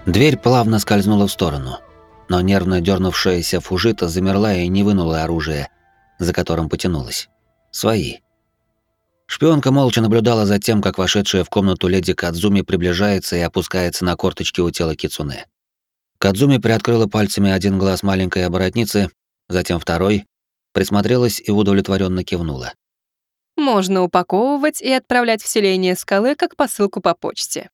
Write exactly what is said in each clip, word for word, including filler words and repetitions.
Дверь плавно скользнула в сторону, но нервно дернувшаяся Фужита замерла и не вынула оружие, за которым потянулась. Свои. Шпионка молча наблюдала за тем, как вошедшая в комнату леди Кадзуми приближается и опускается на корточки у тела Кицуне. Кадзуми приоткрыла пальцами один глаз маленькой оборотницы, затем второй, присмотрелась и удовлетворенно кивнула. Можно упаковывать и отправлять в селение скалы как посылку по почте.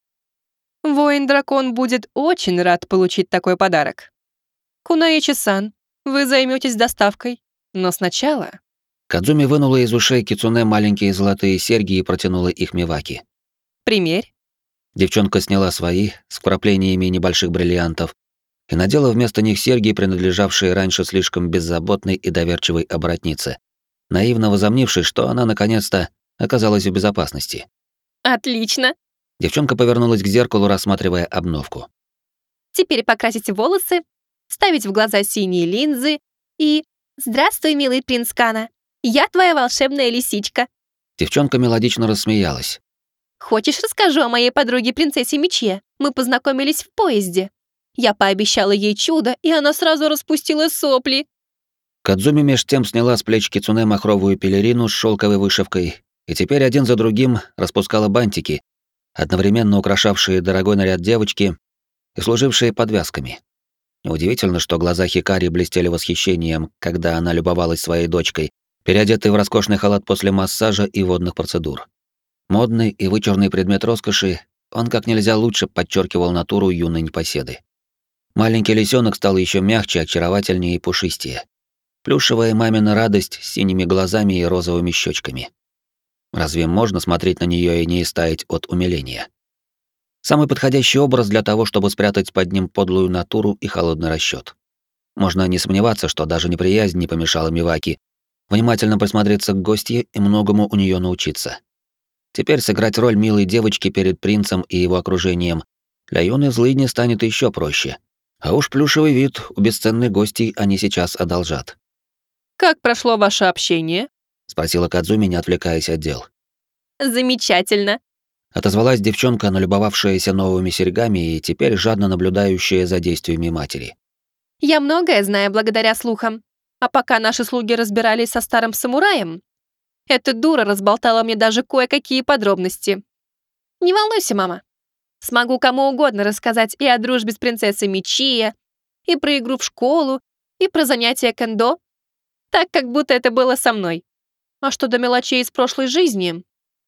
Воин-дракон будет очень рад получить такой подарок. Кунаичи-сан, вы займетесь доставкой, но сначала... Кадзуми вынула из ушей Кицуне маленькие золотые серьги и протянула их Миваки. Примерь. Девчонка сняла свои, с вкраплениями небольших бриллиантов, и надела вместо них серьги, принадлежавшие раньше слишком беззаботной и доверчивой оборотнице, наивно возомнившей, что она наконец-то оказалась в безопасности. Отлично. Девчонка повернулась к зеркалу, рассматривая обновку. Теперь покрасить волосы, вставить в глаза синие линзы и... Здравствуй, милый принц Кана. Я твоя волшебная лисичка. Девчонка мелодично рассмеялась. Хочешь, расскажу о моей подруге принцессе Миче? Мы познакомились в поезде. Я пообещала ей чудо, и она сразу распустила сопли. Кадзуми меж тем сняла с плеч Кицуне махровую пелерину с шелковой вышивкой, и теперь один за другим распускала бантики, одновременно украшавшие дорогой наряд девочки и служившие подвязками. Неудивительно, что глаза Хикари блестели восхищением, когда она любовалась своей дочкой, переодетой в роскошный халат после массажа и водных процедур. Модный и вычурный предмет роскоши, он как нельзя лучше подчеркивал натуру юной непоседы. Маленький лисенок стал еще мягче, очаровательнее и пушистее. Плюшевая мамина радость с синими глазами и розовыми щечками. Разве можно смотреть на нее и не истаять от умиления? Самый подходящий образ для того, чтобы спрятать под ним подлую натуру и холодный расчет. Можно не сомневаться, что даже неприязнь не помешала Миваки внимательно присмотреться к гостье и многому у нее научиться. Теперь сыграть роль милой девочки перед принцем и его окружением для юной злыдни станет еще проще. А уж плюшевый вид у бесценной гостей они сейчас одолжат. «Как прошло ваше общение?» — спросила Кадзуми, не отвлекаясь от дел. «Замечательно», — отозвалась девчонка, налюбовавшаяся новыми серьгами и теперь жадно наблюдающая за действиями матери. «Я многое знаю благодаря слухам. А пока наши слуги разбирались со старым самураем, эта дура разболтала мне даже кое-какие подробности. Не волнуйся, мама. Смогу кому угодно рассказать и о дружбе с принцессой Мичия, и про игру в школу, и про занятия кендо, так, как будто это было со мной. А что до мелочей из прошлой жизни?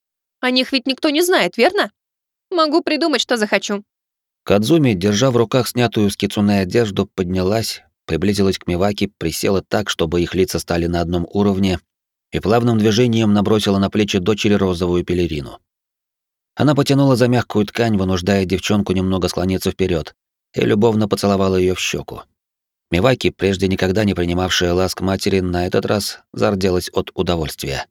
О них ведь никто не знает, верно? Могу придумать, что захочу». Кадзуми, держа в руках снятую с Кицуне одежду, поднялась, приблизилась к Миваки, присела так, чтобы их лица стали на одном уровне, и плавным движением набросила на плечи дочери розовую пелерину. Она потянула за мягкую ткань, вынуждая девчонку немного склониться вперед, и любовно поцеловала ее в щеку. Миваки, прежде никогда не принимавшая ласк матери, на этот раз зарделась от удовольствия.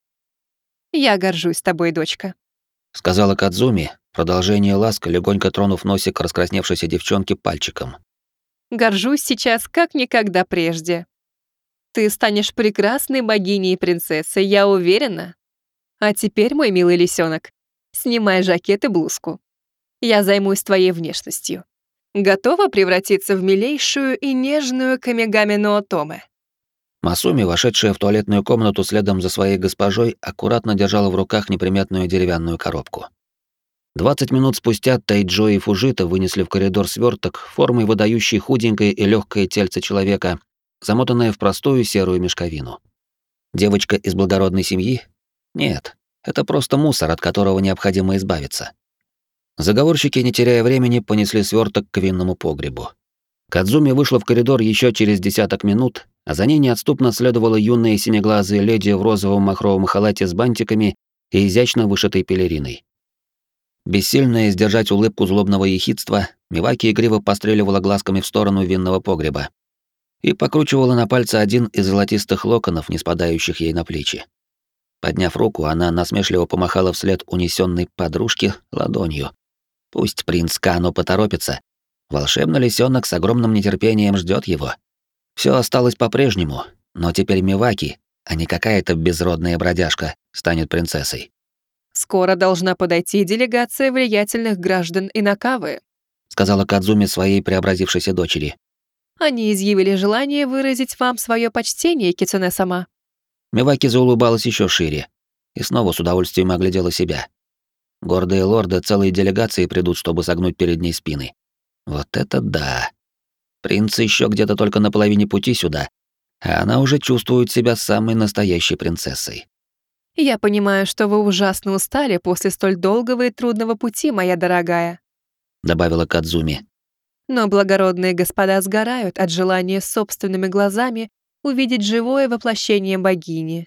«Я горжусь тобой, дочка», — сказала Кадзуми, продолжение ласк, легонько тронув носик раскрасневшейся девчонки пальчиком. «Горжусь сейчас как никогда прежде. Ты станешь прекрасной богиней и принцессой, я уверена. А теперь, мой милый лисенок, снимай жакет и блузку. Я займусь твоей внешностью. Готова превратиться в милейшую и нежную Камигами но Отоме?» Масуми, вошедшая в туалетную комнату следом за своей госпожой, аккуратно держала в руках неприметную деревянную коробку. Двадцать минут спустя Тайджо и Фужита вынесли в коридор сверток, формой выдающий худенькое и легкое тельце человека, замотанное в простую серую мешковину. Девочка из благородной семьи? Нет, это просто мусор, от которого необходимо избавиться. Заговорщики, не теряя времени, понесли сверток к винному погребу. Кадзуми вышла в коридор еще через десяток минут, а за ней неотступно следовала юная синеглазая леди в розовом махровом халате с бантиками и изящно вышитой пелериной. Бессильная сдержать улыбку злобного ехидства, Миваки игриво постреливала глазками в сторону винного погреба и покручивала на пальце один из золотистых локонов, не спадающих ей на плечи. Подняв руку, она насмешливо помахала вслед унесенной подружке ладонью. Пусть принц Кано поторопится. Волшебный лисенок с огромным нетерпением ждет его. Все осталось по-прежнему, но теперь Миваки, а не какая-то безродная бродяжка, станет принцессой. «Скоро должна подойти делегация влиятельных граждан Инакавы. сказала Кадзуми своей преобразившейся дочери. Они изъявили желание выразить вам свое почтение, Кицуне-сама. Миваки заулыбалась еще шире и снова с удовольствием оглядела себя. Гордые лорды целой делегации придут, чтобы согнуть перед ней спины. Вот это да. Принц еще где-то только на половине пути сюда, а она уже чувствует себя самой настоящей принцессой. Я понимаю, что вы ужасно устали после столь долгого и трудного пути, моя дорогая. Добавила Кадзуми. Но благородные господа сгорают от желания собственными глазами увидеть живое воплощение богини.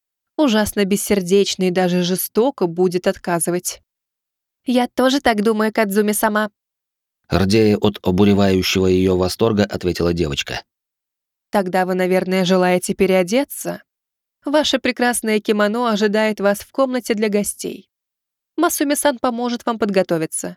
Ужасно бессердечно и даже жестоко будет отказывать. Я тоже так думаю, Кадзуми-сама. Рдея от обуревающего ее восторга, ответила девочка. Тогда вы, наверное, желаете переодеться? Ваше прекрасное кимоно ожидает вас в комнате для гостей. Масуми-сан поможет вам подготовиться.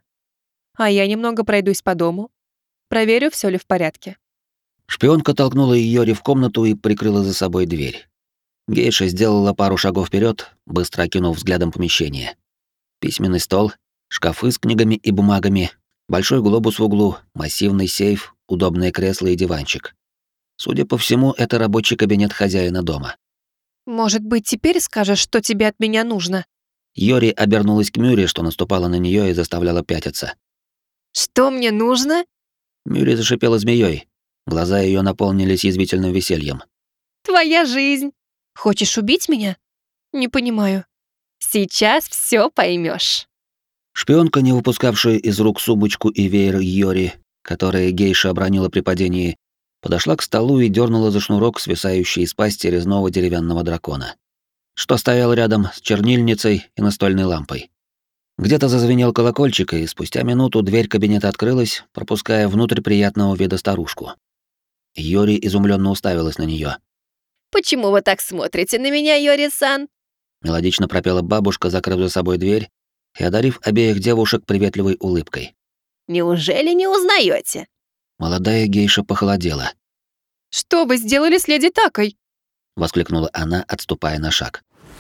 А я немного пройдусь по дому. Проверю, все ли в порядке. Шпионка толкнула Йори в комнату и прикрыла за собой дверь. Гейша сделала пару шагов вперед, быстро окинув взглядом помещение. Письменный стол, шкафы с книгами и бумагами, большой глобус в углу, массивный сейф, удобное кресло и диванчик. Судя по всему, это рабочий кабинет хозяина дома. Может быть, теперь скажешь, что тебе от меня нужно? Йори обернулась к Мюри, что наступала на нее и заставляла пятиться. Что мне нужно? Мюри зашипела змеей. Глаза ее наполнились язвительным весельем. Твоя жизнь. Хочешь убить меня? Не понимаю. Сейчас все поймешь. Шпионка, не выпускавшая из рук сумочку и веер Йори, которые гейша обронила при падении, подошла к столу и дернула за шнурок, свисающий из пасти резного деревянного дракона, что стоял рядом с чернильницей и настольной лампой. Где-то зазвенел колокольчик, и спустя минуту дверь кабинета открылась, пропуская внутрь приятного вида старушку. Йори изумленно уставилась на нее. Почему вы так смотрите на меня, Йори-сан? Мелодично пропела бабушка, закрыв за собой дверь и одарив обеих девушек приветливой улыбкой. Неужели не узнаете? Молодая гейша похолодела. Что вы сделали с леди Такой? Воскликнула она, отступая на шаг.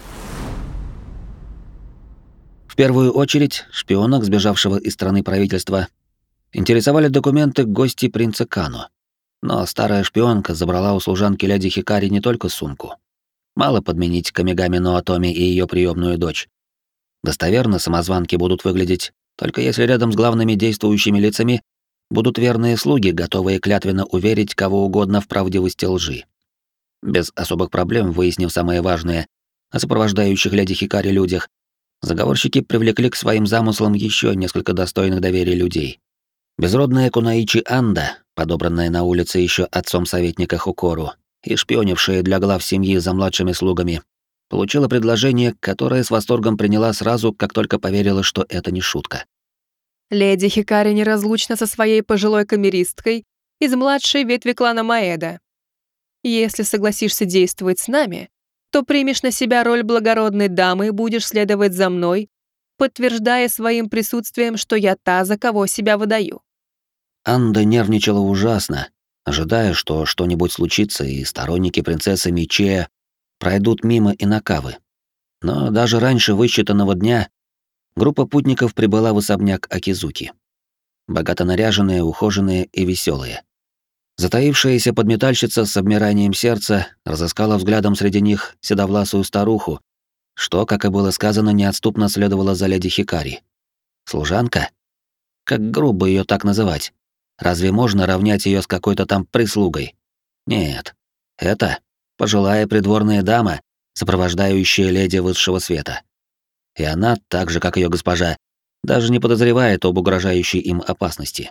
В первую очередь, шпионок, сбежавшего из страны правительства, интересовали документы гости принца Кано. Но старая шпионка забрала у служанки леди Хикари не только сумку. Мало подменить Камигами Ноотоми и ее приемную дочь. Достоверно самозванки будут выглядеть, только если рядом с главными действующими лицами будут верные слуги, готовые клятвенно уверить кого угодно в правдивости лжи. Без особых проблем, выяснив самое важное о сопровождающих леди Хикари людях, заговорщики привлекли к своим замыслам еще несколько достойных доверия людей. Безродная Кунаичи Анда, подобранная на улице еще отцом советника Хукору, и шпионившая для глав семьи за младшими слугами, получила предложение, которое с восторгом приняла сразу, как только поверила, что это не шутка. Леди Хикари неразлучна со своей пожилой камеристкой из младшей ветви клана Маэда. Если согласишься действовать с нами, то примешь на себя роль благородной дамы и будешь следовать за мной, подтверждая своим присутствием, что я та, за кого себя выдаю. Анда нервничала ужасно, ожидая, что что-нибудь случится, и сторонники принцессы Мичея пройдут мимо Инакавы. Но даже раньше высчитанного дня группа путников прибыла в особняк Акизуки. Богато наряженные, ухоженные и веселые. Затаившаяся подметальщица с обмиранием сердца разыскала взглядом среди них седовласую старуху, что, как и было сказано, неотступно следовало за леди Хикари. Служанка? Как грубо ее так называть? Разве можно равнять ее с какой-то там прислугой? Нет. Это пожилая придворная дама, сопровождающая леди высшего света. И она, так же как ее госпожа, даже не подозревает об угрожающей им опасности.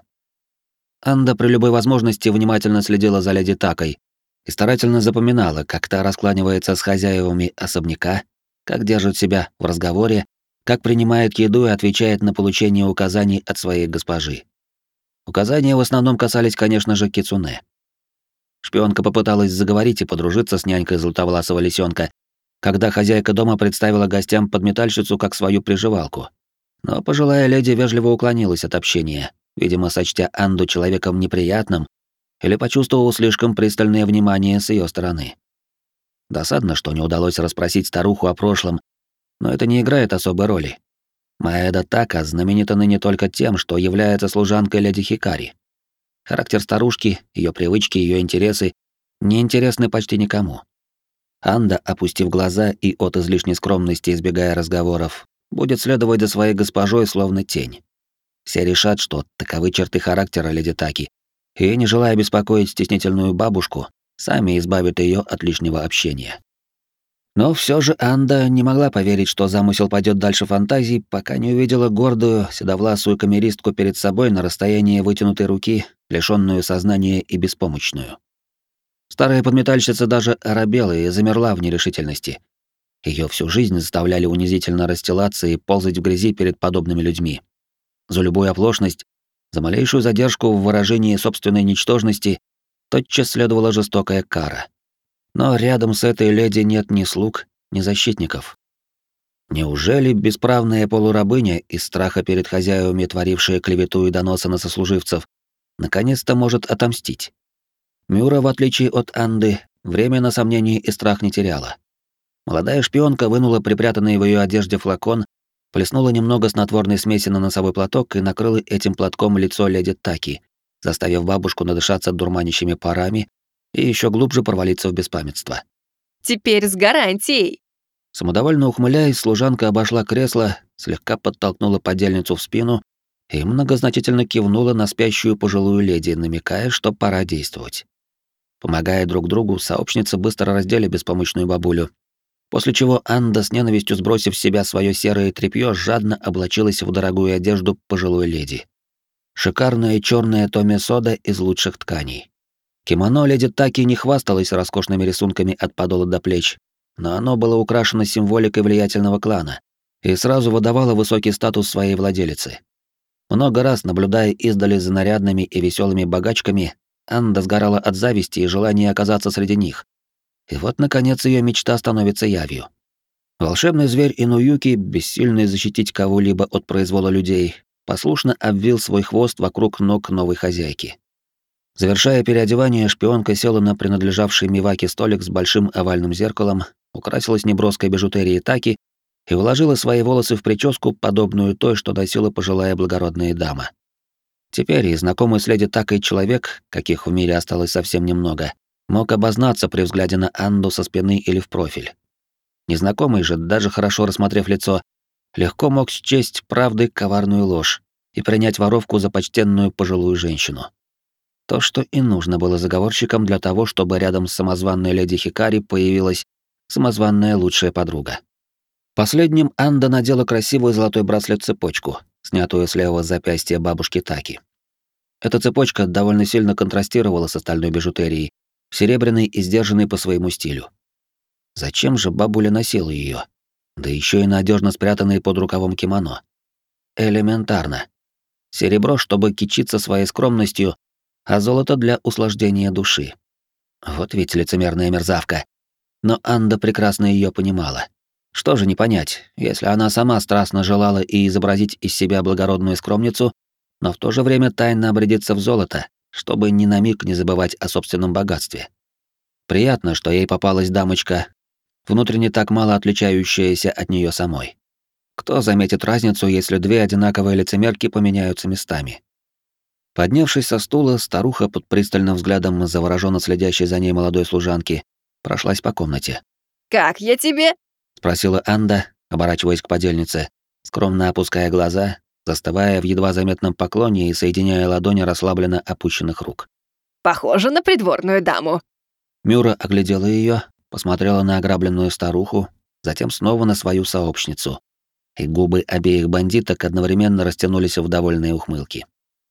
Анда при любой возможности внимательно следила за леди Такой и старательно запоминала, как та раскланивается с хозяевами особняка, как держит себя в разговоре, как принимает еду и отвечает на получение указаний от своей госпожи. Указания в основном касались, конечно же, кицуне. Шпионка попыталась заговорить и подружиться с нянькой золотовласого лисенка, когда хозяйка дома представила гостям подметальщицу как свою приживалку. Но пожилая леди вежливо уклонилась от общения, видимо, сочтя Анду человеком неприятным или почувствовав слишком пристальное внимание с ее стороны. Досадно, что не удалось расспросить старуху о прошлом, но это не играет особой роли. Маэда Така знаменита ныне только тем, что является служанкой леди Хикари. Характер старушки, ее привычки, ее интересы не интересны почти никому. Анда, опустив глаза и от излишней скромности избегая разговоров, будет следовать за своей госпожой словно тень. Все решат, что таковы черты характера леди Таки, и, не желая беспокоить стеснительную бабушку, сами избавят ее от лишнего общения. Но все же Анда не могла поверить, что замысел пойдет дальше фантазий, пока не увидела гордую, седовласую камеристку перед собой на расстоянии вытянутой руки, лишённую сознания и беспомощную. Старая подметальщица даже оробела и замерла в нерешительности. Ее всю жизнь заставляли унизительно расстилаться и ползать в грязи перед подобными людьми. За любую оплошность, за малейшую задержку в выражении собственной ничтожности тотчас следовала жестокая кара. Но рядом с этой леди нет ни слуг, ни защитников. Неужели бесправная полурабыня из страха перед хозяевами, творившая клевету и доносы на сослуживцев, наконец-то может отомстить? Мюра, в отличие от Анды, время на сомнение и страх не теряла. Молодая шпионка вынула припрятанный в ее одежде флакон, плеснула немного снотворной смеси на носовой платок и накрыла этим платком лицо леди Таки, заставив бабушку надышаться дурманящими парами и еще глубже провалиться в беспамятство. «Теперь с гарантией!» Самодовольно ухмыляясь, служанка обошла кресло, слегка подтолкнула подельницу в спину и многозначительно кивнула на спящую пожилую леди, намекая, что пора действовать. Помогая друг другу, сообщницы быстро раздели беспомощную бабулю, после чего Анда, с ненавистью сбросив с себя свое серое тряпье, жадно облачилась в дорогую одежду пожилой леди. Шикарная черная Томми Сода из лучших тканей. Кимоно леди Таки не хвасталась роскошными рисунками от подола до плеч, но оно было украшено символикой влиятельного клана и сразу выдавало высокий статус своей владелицы. Много раз, наблюдая издали за нарядными и веселыми богачками, Анда сгорала от зависти и желания оказаться среди них. И вот, наконец, ее мечта становится явью. Волшебный зверь Инуюки, бессильный защитить кого-либо от произвола людей, послушно обвил свой хвост вокруг ног новой хозяйки. Завершая переодевание, шпионка села на принадлежавший Миваке столик с большим овальным зеркалом, украсилась неброской бижутерией Таки и вложила свои волосы в прическу, подобную той, что носила пожилая благородная дама. Теперь и знакомый с леди Такой человек, каких в мире осталось совсем немного, мог обознаться при взгляде на Анду со спины или в профиль. Незнакомый же, даже хорошо рассмотрев лицо, легко мог счесть правдой коварную ложь и принять воровку за почтенную пожилую женщину. То, что и нужно было заговорщикам для того, чтобы рядом с самозванной леди Хикари появилась самозванная лучшая подруга. Последним Анда надела красивую золотой браслет-цепочку, снятую с левого запястья бабушки Таки. Эта цепочка довольно сильно контрастировала с остальной бижутерией, серебряной и сдержанной по своему стилю. Зачем же бабуля носила ее? Да еще и надежно спрятанной под рукавом кимоно. Элементарно. Серебро, чтобы кичиться своей скромностью, а золото для услаждения души. Вот ведь лицемерная мерзавка. Но Анда прекрасно ее понимала. Что же не понять, если она сама страстно желала и изобразить из себя благородную скромницу, но в то же время тайно обрядиться в золото, чтобы ни на миг не забывать о собственном богатстве. Приятно, что ей попалась дамочка, внутренне так мало отличающаяся от нее самой. Кто заметит разницу, если две одинаковые лицемерки поменяются местами? Поднявшись со стула, старуха под пристальным взглядом завороженно следящей за ней молодой служанки прошлась по комнате. «Как я тебе?» — спросила Анда, оборачиваясь к подельнице, скромно опуская глаза, застывая в едва заметном поклоне и соединяя ладони расслабленно опущенных рук. «Похоже на придворную даму». Мюра оглядела ее, посмотрела на ограбленную старуху, затем снова на свою сообщницу, и губы обеих бандиток одновременно растянулись в довольные ухмылки.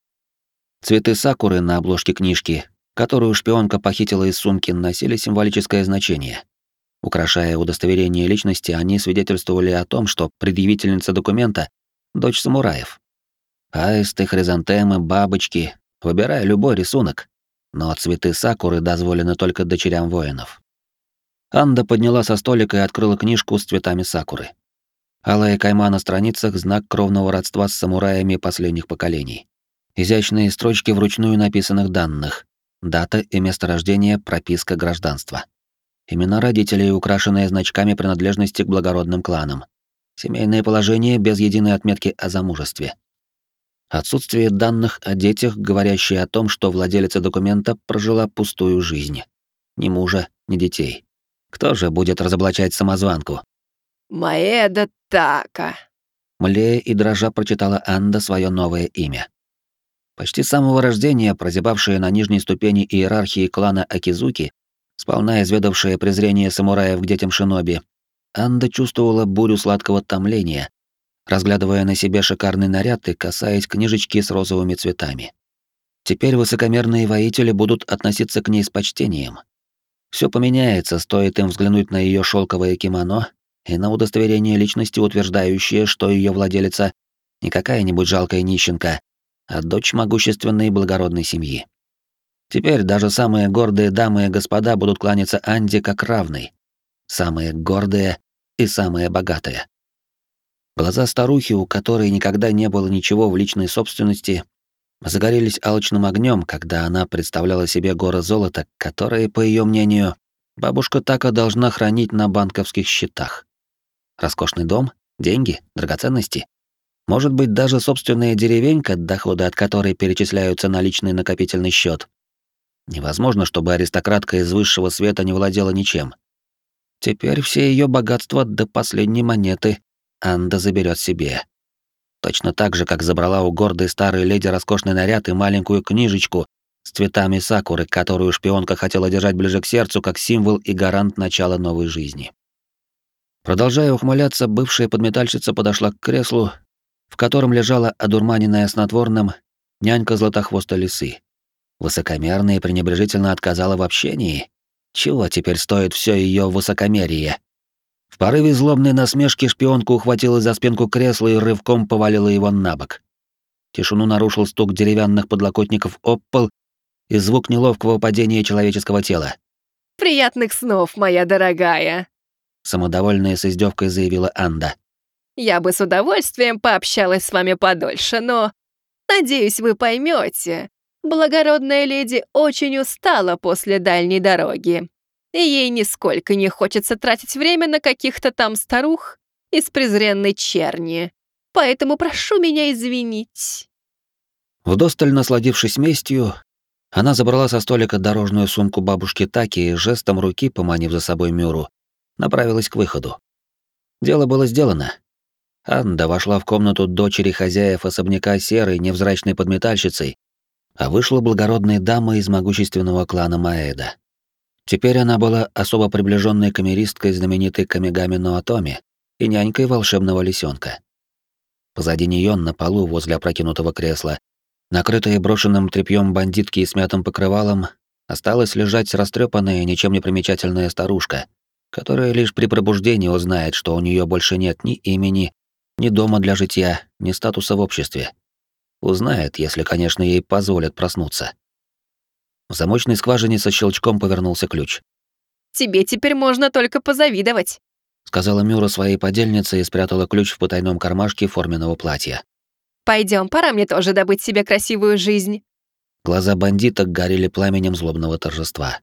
Цветы сакуры на обложке книжки, которую шпионка похитила из сумки, носили символическое значение. Украшая удостоверение личности, они свидетельствовали о том, что предъявительница документа — дочь самураев. Аисты, хризантемы, бабочки — выбирай любой рисунок, но цветы сакуры дозволены только дочерям воинов. Анда подняла со столика и открыла книжку с цветами сакуры. Алая кайма на страницах — знак кровного родства с самураями последних поколений. Изящные строчки вручную написанных данных, дата и место рождения, прописка гражданства. Имена родителей, украшенные значками принадлежности к благородным кланам. Семейное положение без единой отметки о замужестве. Отсутствие данных о детях, говорящие о том, что владелица документа прожила пустую жизнь. Ни мужа, ни детей. Кто же будет разоблачать самозванку? Маэда Така. Млея и дрожа прочитала Анда свое новое имя. Почти с самого рождения прозябавшая на нижней ступени иерархии клана Акизуки, сполна изведавшая презрение самураев к детям шиноби, Анда чувствовала бурю сладкого томления, разглядывая на себе шикарный наряд и касаясь книжечки с розовыми цветами. Теперь высокомерные воители будут относиться к ней с почтением. Все поменяется, стоит им взглянуть на ее шелковое кимоно и на удостоверение личности, утверждающее, что ее владелица не какая-нибудь жалкая нищенка, а дочь могущественной и благородной семьи. Теперь даже самые гордые дамы и господа будут кланяться Анде как равной. Самые гордые и самые богатые. Глаза старухи, у которой никогда не было ничего в личной собственности, загорелись алчным огнем, когда она представляла себе горы золота, которые, по ее мнению, бабушка Така должна хранить на банковских счетах. Роскошный дом, деньги, драгоценности. Может быть, даже собственная деревенька, доходы от которой перечисляются на личный накопительный счет. Невозможно, чтобы аристократка из высшего света не владела ничем. Теперь все ее богатства до последней монеты Анда заберет себе. Точно так же, как забрала у гордой старой леди роскошный наряд и маленькую книжечку с цветами сакуры, которую шпионка хотела держать ближе к сердцу, как символ и гарант начала новой жизни. Продолжая ухмыляться, бывшая подметальщица подошла к креслу, в котором лежала одурманенная снотворным нянька златохвостой лисы. Высокомерно и пренебрежительно отказала в общении. Чего теперь стоит все ее высокомерие? В порыве злобной насмешки шпионка ухватилась за спинку кресла и рывком повалила его на бок. Тишину нарушил стук деревянных подлокотников об пол и звук неловкого падения человеческого тела. «Приятных снов, моя дорогая!» Самодовольная с издевкой заявила Анда. «Я бы с удовольствием пообщалась с вами подольше, но... Надеюсь, вы поймете. Благородная леди очень устала после дальней дороги, и ей нисколько не хочется тратить время на каких-то там старух из презренной черни. Поэтому прошу меня извинить». Вдосталь насладившись местью, она забрала со столика дорожную сумку бабушки Таки и жестом руки, поманив за собой Мюру, направилась к выходу. Дело было сделано. Анда вошла в комнату дочери хозяев особняка серой невзрачной подметальщицей, а вышла благородная дама из могущественного клана Маэда. Теперь она была особо приближенной камеристкой знаменитой Камигами Ноотоми и нянькой волшебного лисенка. Позади нее на полу возле опрокинутого кресла, накрытая брошенным тряпьем бандитки и смятым покрывалом, осталась лежать растрепанная, ничем не примечательная старушка, которая лишь при пробуждении узнает, что у нее больше нет ни имени, ни дома для житья, ни статуса в обществе. Узнает, если, конечно, ей позволят проснуться. В замочной скважине со щелчком повернулся ключ. «Тебе теперь можно только позавидовать», — сказала Мюра своей подельнице и спрятала ключ в потайном кармашке форменного платья. «Пойдем, пора мне тоже добыть себе красивую жизнь». Глаза бандита горели пламенем злобного торжества.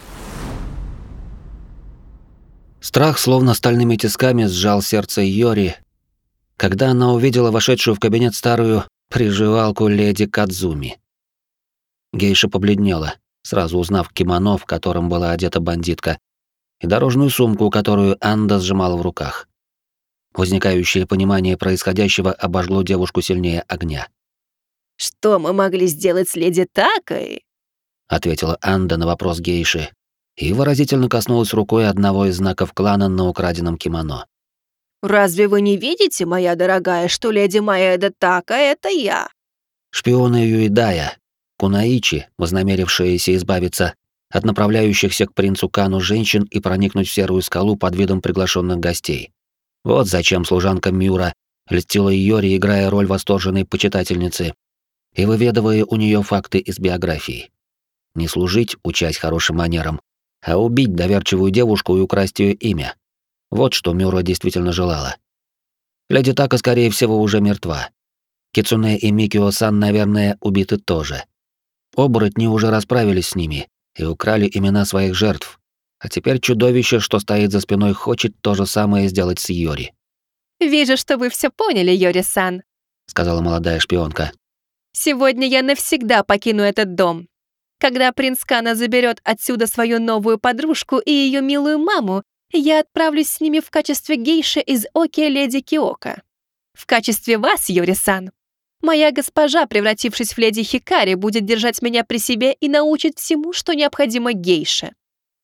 Страх словно стальными тисками сжал сердце Йори, когда она увидела вошедшую в кабинет старую приживалку леди Кадзуми. Гейша побледнела, сразу узнав кимоно, в котором была одета бандитка, и дорожную сумку, которую Анда сжимала в руках. Возникающее понимание происходящего обожгло девушку сильнее огня. «Что мы могли сделать с леди Такой?» — ответила Анда на вопрос гейши и выразительно коснулась рукой одного из знаков клана на украденном кимоно. «Разве вы не видите, моя дорогая, что леди Маэда Така — это я?» Шпионы Юидая, Кунаичи, вознамерившиеся избавиться от направляющихся к принцу Кану женщин и проникнуть в Серую скалу под видом приглашенных гостей. Вот зачем служанка Мюра льстила Йори, играя роль восторженной почитательницы и выведывая у нее факты из биографии. Не служить, учась хорошим манерам, а убить доверчивую девушку и украсть ее имя. Вот что Мюра действительно желала. Леди Така, скорее всего, уже мертва. Кицуне и Микио-сан, наверное, убиты тоже. Оборотни уже расправились с ними и украли имена своих жертв, а теперь чудовище, что стоит за спиной, хочет то же самое сделать с Йори. «Вижу, что вы все поняли, Йори-сан», — сказала молодая шпионка. «Сегодня я навсегда покину этот дом. Когда принц Кана заберет отсюда свою новую подружку и ее милую маму, я отправлюсь с ними в качестве гейши из Оки леди Киока. В качестве вас, Йори-сан. Моя госпожа, превратившись в леди Хикари, будет держать меня при себе и научит всему, что необходимо гейше.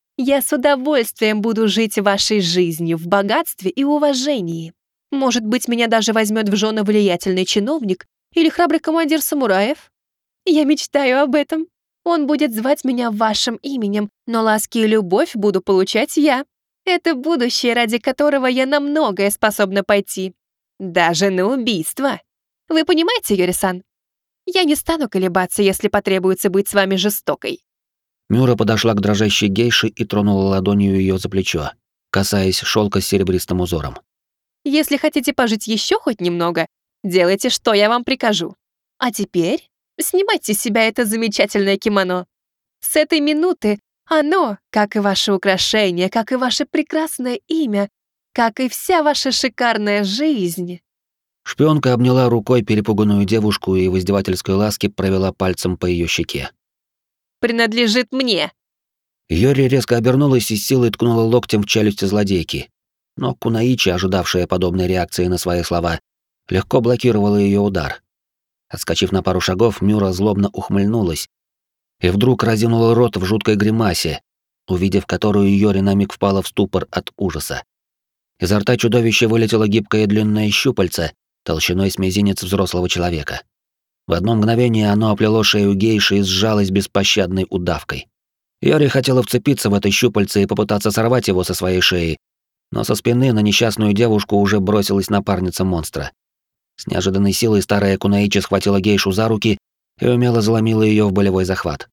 Я с удовольствием буду жить вашей жизнью в богатстве и уважении. Может быть, меня даже возьмет в жены влиятельный чиновник или храбрый командир самураев? Я мечтаю об этом. Он будет звать меня вашим именем, но ласки и любовь буду получать я. Это будущее, ради которого я на многое способна пойти. Даже на убийство. Вы понимаете, Йори-сан? Я не стану колебаться, если потребуется быть с вами жестокой». Мюра подошла к дрожащей гейше и тронула ладонью ее за плечо, касаясь шелка с серебристым узором. «Если хотите пожить еще хоть немного, делайте, что я вам прикажу. А теперь снимайте с себя это замечательное кимоно. С этой минуты оно, как и ваше украшение, как и ваше прекрасное имя, как и вся ваша шикарная жизнь». Шпионка обняла рукой перепуганную девушку и в издевательской ласке провела пальцем по ее щеке. «Принадлежит мне». Йори резко обернулась и с силой ткнула локтем в челюсти злодейки. Но Кунаичи, ожидавшая подобной реакции на свои слова, легко блокировала ее удар. Отскочив на пару шагов, Мюра злобно ухмыльнулась и вдруг разинула рот в жуткой гримасе, увидев которую Йори на миг впала в ступор от ужаса. Изо рта чудовища вылетело гибкое длинное щупальце толщиной с мизинец взрослого человека. В одно мгновение оно оплело шею гейши и сжалось беспощадной удавкой. Йори хотела вцепиться в это щупальце и попытаться сорвать его со своей шеи, но со спины на несчастную девушку уже бросилась напарница монстра. С неожиданной силой старая Кунаичи схватила гейшу за руки и умело заломила ее в болевой захват.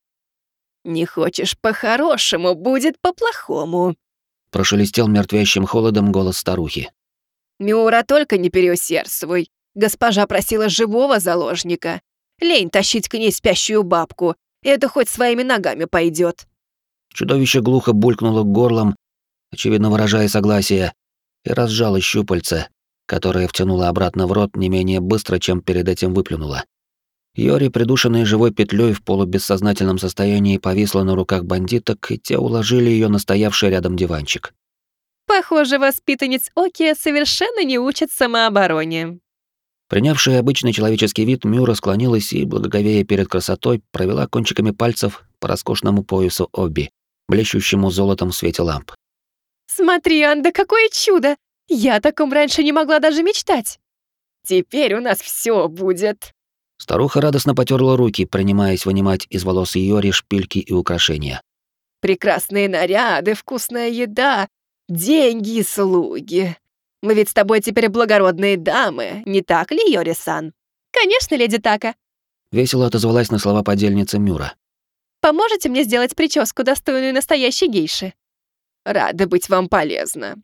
«Не хочешь по-хорошему, будет по-плохому», — прошелестел мертвящим холодом голос старухи. «Мюра, только не переусердствуй. Госпожа просила живого заложника. Лень тащить к ней спящую бабку. Это хоть своими ногами пойдет». Чудовище глухо булькнуло горлом, очевидно выражая согласие, и разжало щупальце, которое втянуло обратно в рот не менее быстро, чем перед этим выплюнуло. Йори, придушенная живой петлей в полубессознательном состоянии, повисла на руках бандиток, и те уложили ее на стоявший рядом диванчик. «Похоже, воспитанниц Оки совершенно не учат самообороне». Принявшая обычный человеческий вид, Мюра склонилась и, благоговея перед красотой, провела кончиками пальцев по роскошному поясу Оби, блещущему золотом в свете ламп. «Смотри, Анда, какое чудо! Я о таком раньше не могла даже мечтать. Теперь у нас все будет». Старуха радостно потерла руки, принимаясь вынимать из волос Йори шпильки и украшения. «Прекрасные наряды, вкусная еда, деньги и слуги. Мы ведь с тобой теперь благородные дамы, не так ли, Йори-сан?» «Конечно, леди Така». Весело отозвалась на слова подельница Мюра. «Поможете мне сделать прическу, достойную настоящей гейши?» «Рада быть вам полезна.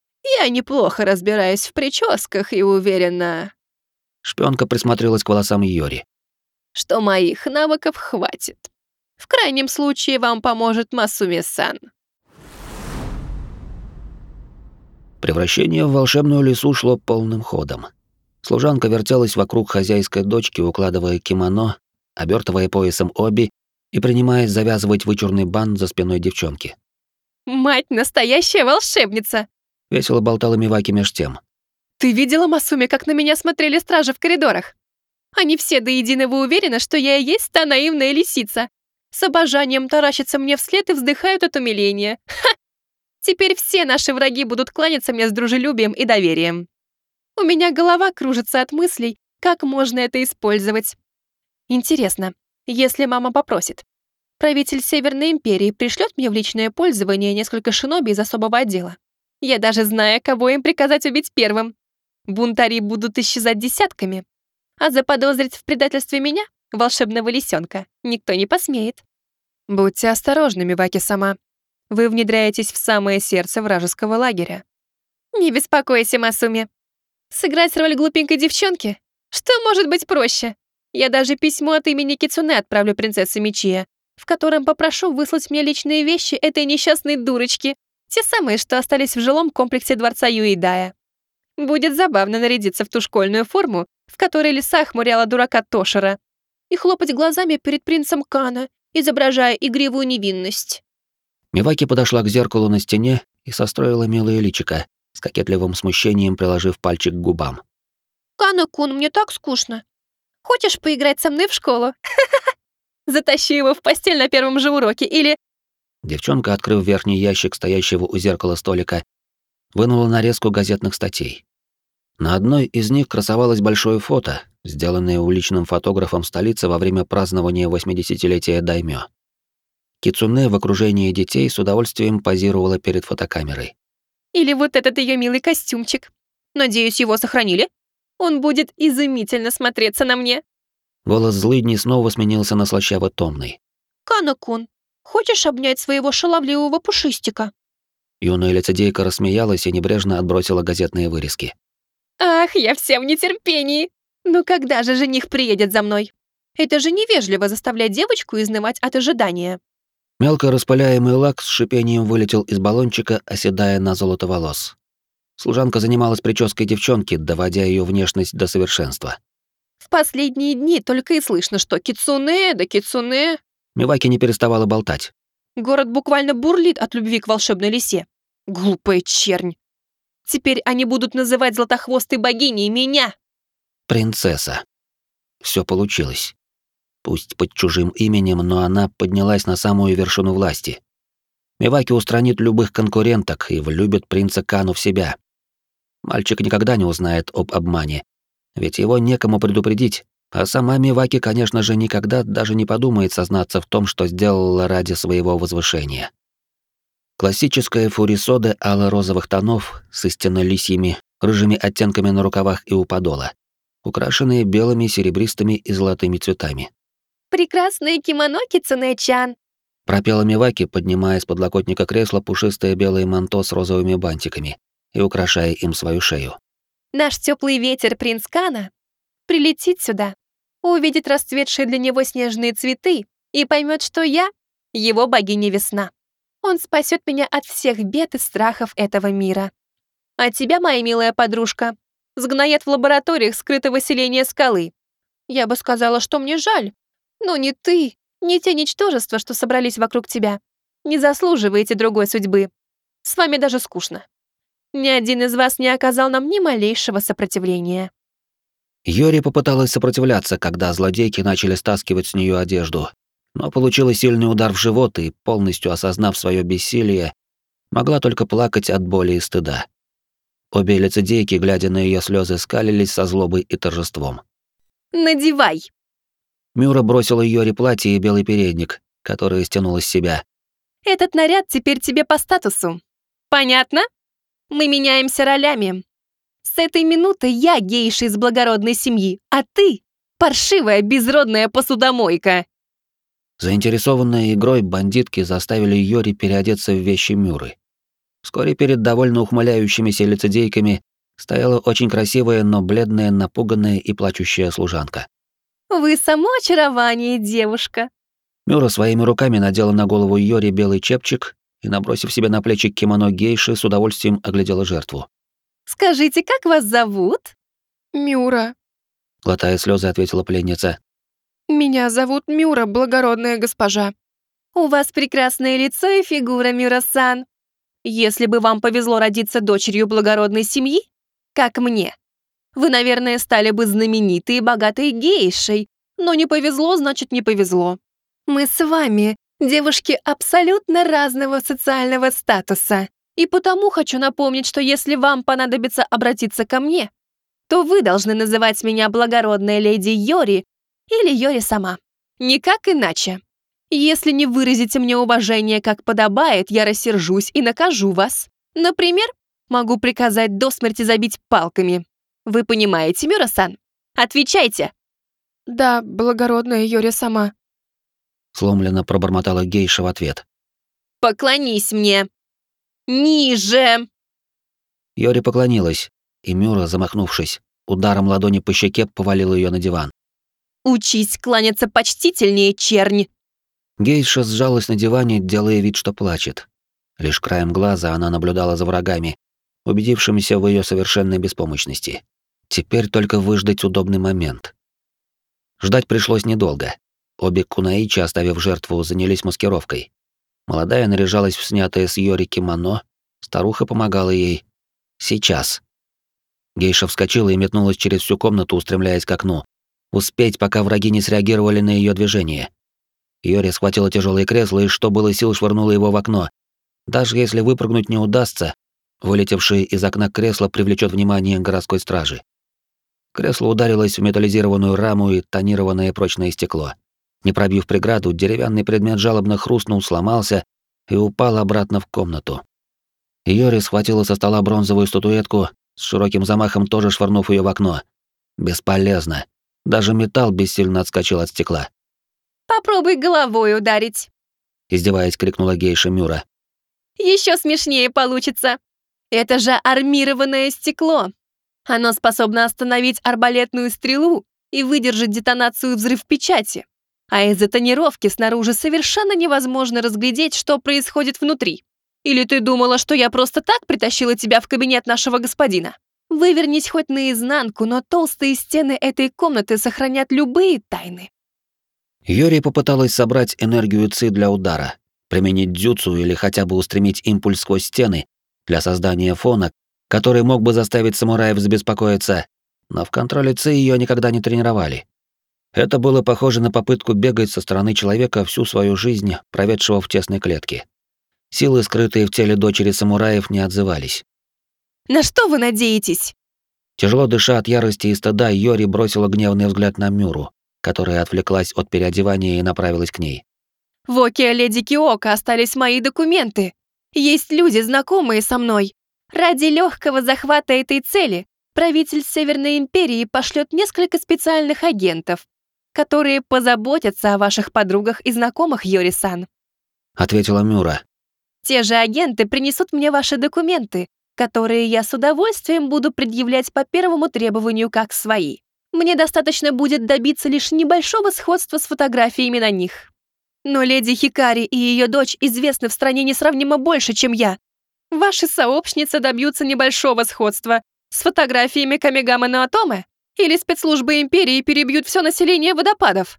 Я неплохо разбираюсь в прическах и уверена...» Шпионка присмотрелась к волосам Йори. «Что моих навыков хватит. В крайнем случае вам поможет Масуми-сан». Превращение в волшебную лису шло полным ходом. Служанка вертелась вокруг хозяйской дочки, укладывая кимоно, обертывая поясом Оби и принимаясь завязывать вычурный бант за спиной девчонки. «Мать настоящая волшебница!» — весело болтала Миваки меж тем. «Ты видела, Масуми, как на меня смотрели стражи в коридорах? Они все до единого уверены, что я и есть та наивная лисица. С обожанием таращатся мне вслед и вздыхают от умиления. Ха! Теперь все наши враги будут кланяться мне с дружелюбием и доверием. У меня голова кружится от мыслей, как можно это использовать. Интересно, если мама попросит, правитель Северной Империи пришлет мне в личное пользование несколько шиноби из особого отдела. Я даже знаю, кого им приказать убить первым. Бунтари будут исчезать десятками, а заподозрить в предательстве меня, волшебного лисенка, никто не посмеет. Будьте осторожны, Миваки-сама. Вы внедряетесь в самое сердце вражеского лагеря. Не беспокойся, Масуми. Сыграть роль глупенькой девчонки? Что может быть проще? Я даже письмо от имени Кицуне отправлю принцессе Мичия, в котором попрошу выслать мне личные вещи этой несчастной дурочки, те самые, что остались в жилом комплексе дворца Юидая. Будет забавно нарядиться в ту школьную форму, в которой лиса хмуряла дурака Тошера, и хлопать глазами перед принцем Кана, изображая игривую невинность. Миваки подошла к зеркалу на стене и состроила милое личико, с кокетливым смущением приложив пальчик к губам. «Кана-кун, мне так скучно. Хочешь поиграть со мной в школу? Затащи его в постель на первом же уроке, или...» Девчонка, открыв верхний ящик стоящего у зеркала столика, вынула нарезку газетных статей. На одной из них красовалось большое фото, сделанное уличным фотографом столицы во время празднования восьмидесятилетия даймё. Кицуне в окружении детей с удовольствием позировала перед фотокамерой. Или вот этот ее милый костюмчик. Надеюсь, его сохранили? Он будет изумительно смотреться на мне. Голос злыдни снова сменился на слащаво-томный. «Кана-кун, хочешь обнять своего шаловливого пушистика?» Юная лицедейка рассмеялась и небрежно отбросила газетные вырезки. «Ах, я вся в нетерпении! Ну когда же жених приедет за мной? Это же невежливо заставлять девочку изнывать от ожидания». Мелко распыляемый лак с шипением вылетел из баллончика, оседая на золото волос. Служанка занималась прической девчонки, доводя ее внешность до совершенства. В последние дни только и слышно, что кицуне да кицуне. Миваки не переставала болтать. Город буквально бурлит от любви к волшебной лисе. Глупая чернь. Теперь они будут называть златохвостой богиней меня. Принцесса. Все получилось. Пусть под чужим именем, но она поднялась на самую вершину власти. Миваки устранит любых конкуренток и влюбит принца Кану в себя. Мальчик никогда не узнает об обмане, ведь его некому предупредить, а сама Миваки, конечно же, никогда даже не подумает сознаться в том, что сделала ради своего возвышения. Классическая фурисода ало-розовых тонов с истинно лисьими, рыжими оттенками на рукавах и у подола, украшенные белыми, серебристыми и золотыми цветами. «Прекрасное кимоно, кицуне-чан!» Пропела Миваки, поднимая с подлокотника кресла пушистое белое манто с розовыми бантиками и украшая им свою шею. «Наш теплый ветер, принц Кана, прилетит сюда, увидит расцветшие для него снежные цветы и поймет, что я — его богиня весна. Он спасет меня от всех бед и страхов этого мира. А тебя, моя милая подружка, сгноят в лабораториях скрытого селения скалы. Я бы сказала, что мне жаль, но ни ты, ни те ничтожества, что собрались вокруг тебя, не заслуживаете другой судьбы. С вами даже скучно. Ни один из вас не оказал нам ни малейшего сопротивления». Йори попыталась сопротивляться, когда злодейки начали стаскивать с нее одежду, но получила сильный удар в живот и, полностью осознав свое бессилие, могла только плакать от боли и стыда. Обе лицедейки, глядя на ее слезы, скалились со злобой и торжеством. «Надевай!» Мюра бросила Йори платье и белый передник, который стянула с себя. «Этот наряд теперь тебе по статусу. Понятно? Мы меняемся ролями. С этой минуты я гейша из благородной семьи, а ты — паршивая безродная посудомойка». Заинтересованные игрой бандитки заставили Йори переодеться в вещи Мюры. Вскоре перед довольно ухмыляющимися лицедейками стояла очень красивая, но бледная, напуганная и плачущая служанка. «Вы само очарование, девушка». Мюра своими руками надела на голову Йори белый чепчик и, набросив себе на плечи кимоно гейши, с удовольствием оглядела жертву. «Скажите, как вас зовут?» «Мюра», — глотая слезы, ответила пленница. «Меня зовут Мюра, благородная госпожа». «У вас прекрасное лицо и фигура, Мюра-сан. Если бы вам повезло родиться дочерью благородной семьи, как мне, вы, наверное, стали бы знаменитой и богатой гейшей, но не повезло, значит, не повезло. Мы с вами девушки абсолютно разного социального статуса, и потому хочу напомнить, что если вам понадобится обратиться ко мне, то вы должны называть меня благородная леди Йори или Йори сама. Никак иначе. Если не выразите мне уважение, как подобает, я рассержусь и накажу вас. Например, могу приказать до смерти забить палками. Вы понимаете, Мюра-сан? Отвечайте!» «Да, благородная Йори сама», — сломленно пробормотала гейша в ответ. «Поклонись мне! Ниже!» Йори поклонилась, и Мюра, замахнувшись, ударом ладони по щеке повалил ее на диван. «Учись кланяться почтительнее, чернь!» Гейша сжалась на диване, делая вид, что плачет. Лишь краем глаза она наблюдала за врагами, убедившимся в ее совершенной беспомощности. Теперь только выждать удобный момент. Ждать пришлось недолго. Обе кунаичи, оставив жертву, занялись маскировкой. Молодая наряжалась в снятое с Йори кимоно, старуха помогала ей. Сейчас. Гейша вскочила и метнулась через всю комнату, устремляясь к окну. Успеть, пока враги не среагировали на ее движение. Йори схватила тяжелое кресло и, что было сил, швырнула его в окно. Даже если выпрыгнуть не удастся, вылетевшее из окна кресло привлечет внимание городской стражи. Кресло ударилось в металлизированную раму и тонированное прочное стекло. Не пробив преграду, деревянный предмет жалобно хрустнул, сломался и упал обратно в комнату. Йори схватила со стола бронзовую статуэтку, с широким замахом тоже швырнув ее в окно. Бесполезно. Даже металл бессильно отскочил от стекла. «Попробуй головой ударить», — издеваясь, крикнула гейша Мюра. «Еще смешнее получится. Это же армированное стекло. Оно способно остановить арбалетную стрелу и выдержать детонацию взрыв печати. А из-за тонировки снаружи совершенно невозможно разглядеть, что происходит внутри. Или ты думала, что я просто так притащила тебя в кабинет нашего господина? Вывернись хоть наизнанку, но толстые стены этой комнаты сохранят любые тайны». Йори попыталась собрать энергию ци для удара, применить дзюцу или хотя бы устремить импульс сквозь стены для создания фона, который мог бы заставить самураев забеспокоиться, но в контроле ци ее никогда не тренировали. Это было похоже на попытку бегать со стороны человека всю свою жизнь, проведшего в тесной клетке. Силы, скрытые в теле дочери самураев, не отзывались. «На что вы надеетесь?» Тяжело дыша от ярости и стыда, Йори бросила гневный взгляд на Мюру, которая отвлеклась от переодевания и направилась к ней. «В Оке леди Киока остались мои документы. Есть люди, знакомые со мной. Ради легкого захвата этой цели правитель Северной Империи пошлет несколько специальных агентов, которые позаботятся о ваших подругах и знакомых, Йори-сан», — ответила Мюра. «Те же агенты принесут мне ваши документы, которые я с удовольствием буду предъявлять по первому требованию как свои. Мне достаточно будет добиться лишь небольшого сходства с фотографиями на них. Но леди Хикари и ее дочь известны в стране несравнимо больше, чем я. Ваши сообщницы добьются небольшого сходства с фотографиями Камигамы Наотоме или спецслужбы Империи перебьют все население водопадов.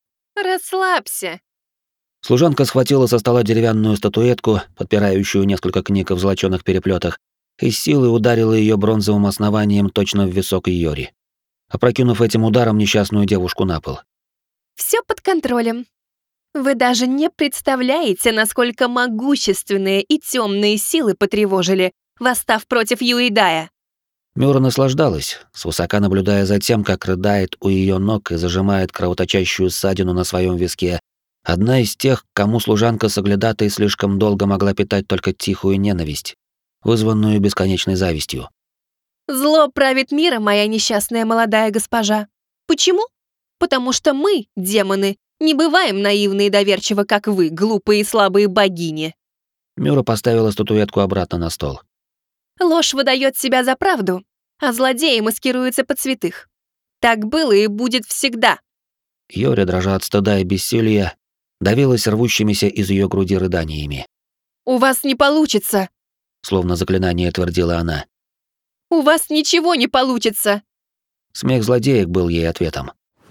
Расслабься». Служанка схватила со стола деревянную статуэтку, подпирающую несколько книг в золочёных переплетах, и с силой ударила ее бронзовым основанием точно в висок Йори, опрокинув этим ударом несчастную девушку на пол. «Все под контролем. Вы даже не представляете, насколько могущественные и темные силы потревожили, восстав против Юэдая». Мюра наслаждалась, свысока наблюдая за тем, как рыдает у ее ног и зажимает кровоточащую ссадину на своем виске. Одна из тех, кому служанка соглядатой слишком долго могла питать только тихую ненависть, вызванную бесконечной завистью. «Зло правит миром, моя несчастная молодая госпожа. Почему? Потому что мы, демоны, не бываем наивны и доверчивы, как вы, глупые и слабые богини». Мюра поставила статуэтку обратно на стол. «Ложь выдает себя за правду, а злодеи маскируются под святых. Так было и будет всегда». Йори, дрожа от стыда и бессилия, давилась рвущимися из ее груди рыданиями. «У вас не получится», — словно заклинание твердила она. «У вас ничего не получится». Смех злодеек был ей ответом.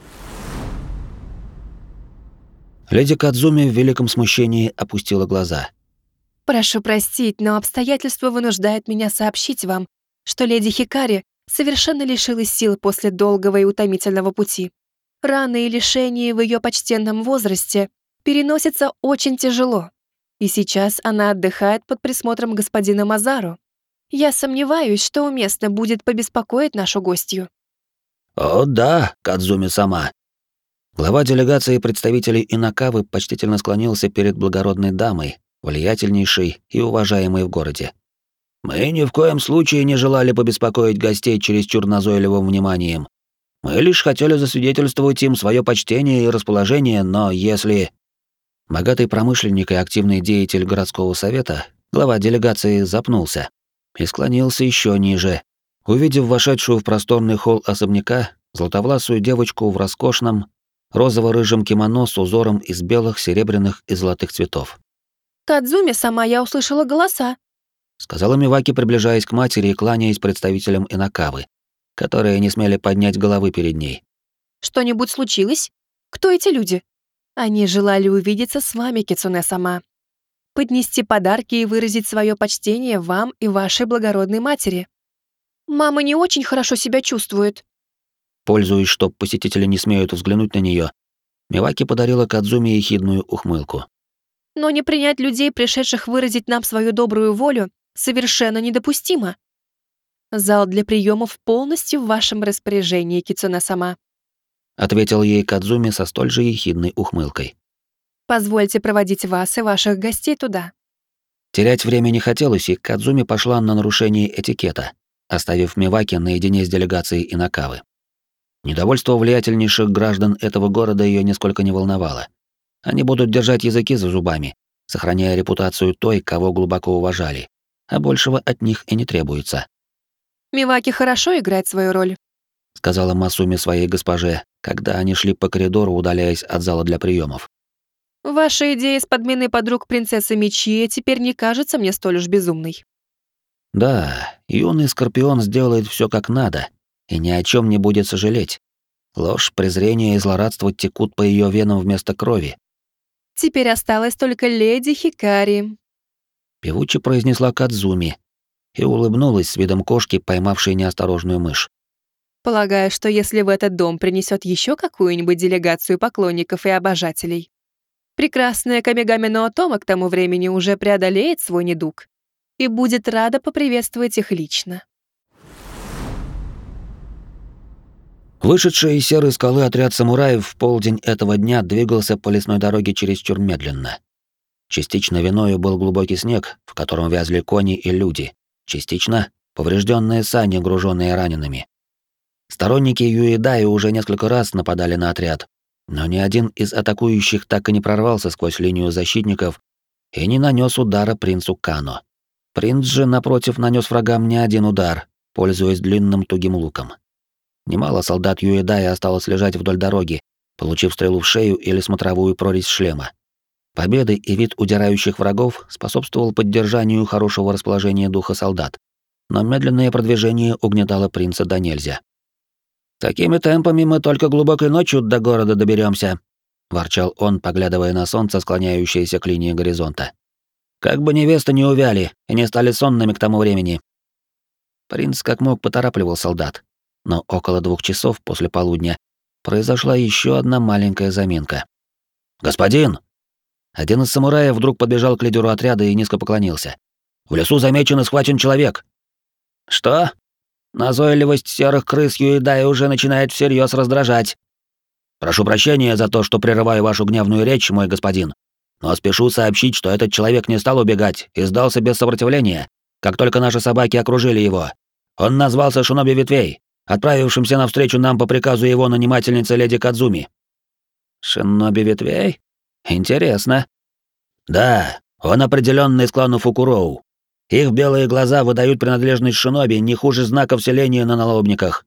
Леди Кадзуми в великом смущении опустила глаза. «Прошу простить, но обстоятельства вынуждают меня сообщить вам, что леди Хикари совершенно лишилась сил после долгого и утомительного пути. Раны и лишения в ее почтенном возрасте переносятся очень тяжело, и сейчас она отдыхает под присмотром господина Мазару. Я сомневаюсь, что уместно будет побеспокоить нашу гостью». «О да, Кадзуми сама». Глава делегации представителей Инакавы почтительно склонился перед благородной дамой, влиятельнейшей и уважаемой в городе. «Мы ни в коем случае не желали побеспокоить гостей чересчур назойливым вниманием. Мы лишь хотели засвидетельствовать им свое почтение и расположение, но если...» Богатый промышленник и активный деятель городского совета, глава делегации, запнулся и склонился еще ниже, увидев вошедшую в просторный холл особняка златовласую девочку в роскошном розово-рыжем кимоно с узором из белых, серебряных и золотых цветов. «Кадзуми сама, я услышала голоса». сказала Миваки, приближаясь к матери и кланяясь представителям Инакавы, которые не смели поднять головы перед ней. Что-нибудь случилось? Кто эти люди? Они желали увидеться с вами, Кицуне-сама. Поднести подарки и выразить свое почтение вам и вашей благородной матери. Мама не очень хорошо себя чувствует. Пользуясь, что посетители не смеют взглянуть на нее, Миваки подарила Кадзуми ехидную ухмылку. Но не принять людей, пришедших выразить нам свою добрую волю, совершенно недопустимо. Зал для приемов полностью в вашем распоряжении, Кицуне-сама. Ответил ей Кадзуми со столь же ехидной ухмылкой. Позвольте проводить вас и ваших гостей туда. Терять время не хотелось, и Кадзуми пошла на нарушение этикета, оставив Миваки наедине с делегацией Инакавы. Недовольство влиятельнейших граждан этого города ее нисколько не волновало. Они будут держать языки за зубами, сохраняя репутацию той, кого глубоко уважали, а большего от них и не требуется. Миваки хорошо играет свою роль, сказала Масуми своей госпоже, когда они шли по коридору, удаляясь от зала для приемов. Ваша идея с подменой подруг принцессы Мичи теперь не кажется мне столь уж безумной. Да, юный Скорпион сделает все как надо и ни о чем не будет сожалеть. Ложь, презрение и злорадство текут по ее венам вместо крови. Теперь осталась только леди Хикари. Певуче произнесла Кадзуми и улыбнулась с видом кошки, поймавшей неосторожную мышь. Полагаю, что если в этот дом принесет еще какую-нибудь делегацию поклонников и обожателей, прекрасная Камигами но Отома к тому времени уже преодолеет свой недуг и будет рада поприветствовать их лично. Вышедший из серой скалы отряд самураев в полдень этого дня двигался по лесной дороге чересчур медленно. Частично виною был глубокий снег, в котором вязли кони и люди, частично — поврежденные сани, груженные ранеными. Сторонники Юэдаи уже несколько раз нападали на отряд, но ни один из атакующих так и не прорвался сквозь линию защитников и не нанес удара принцу Кано. Принц же, напротив, нанес врагам не один удар, пользуясь длинным тугим луком. Немало солдат Юэдаи осталось лежать вдоль дороги, получив стрелу в шею или смотровую прорезь шлема. Победы и вид удирающих врагов способствовал поддержанию хорошего расположения духа солдат, но медленное продвижение угнетало принца до нельзя. «Такими темпами мы только глубокой ночью до города доберемся, ворчал он, поглядывая на солнце, склоняющееся к линии горизонта. «Как бы невесты не увяли и не стали сонными к тому времени». Принц как мог поторапливал солдат, но около двух часов после полудня произошла еще одна маленькая заминка. «Господин!» Один из самураев вдруг подбежал к лидеру отряда и низко поклонился. «В лесу замечен и схвачен человек». «Что?» Назойливость серых крыс Юэдаи уже начинает всерьез раздражать. Прошу прощения за то, что прерываю вашу гневную речь, мой господин, но спешу сообщить, что этот человек не стал убегать и сдался без сопротивления, как только наши собаки окружили его. Он назвался Шиноби Ветвей, отправившимся навстречу нам по приказу его нанимательницы леди Кадзуми». «Шиноби Ветвей? Интересно». «Да, он определённо из клана Фукуроу. Их белые глаза выдают принадлежность шиноби не хуже знаков селения на налобниках.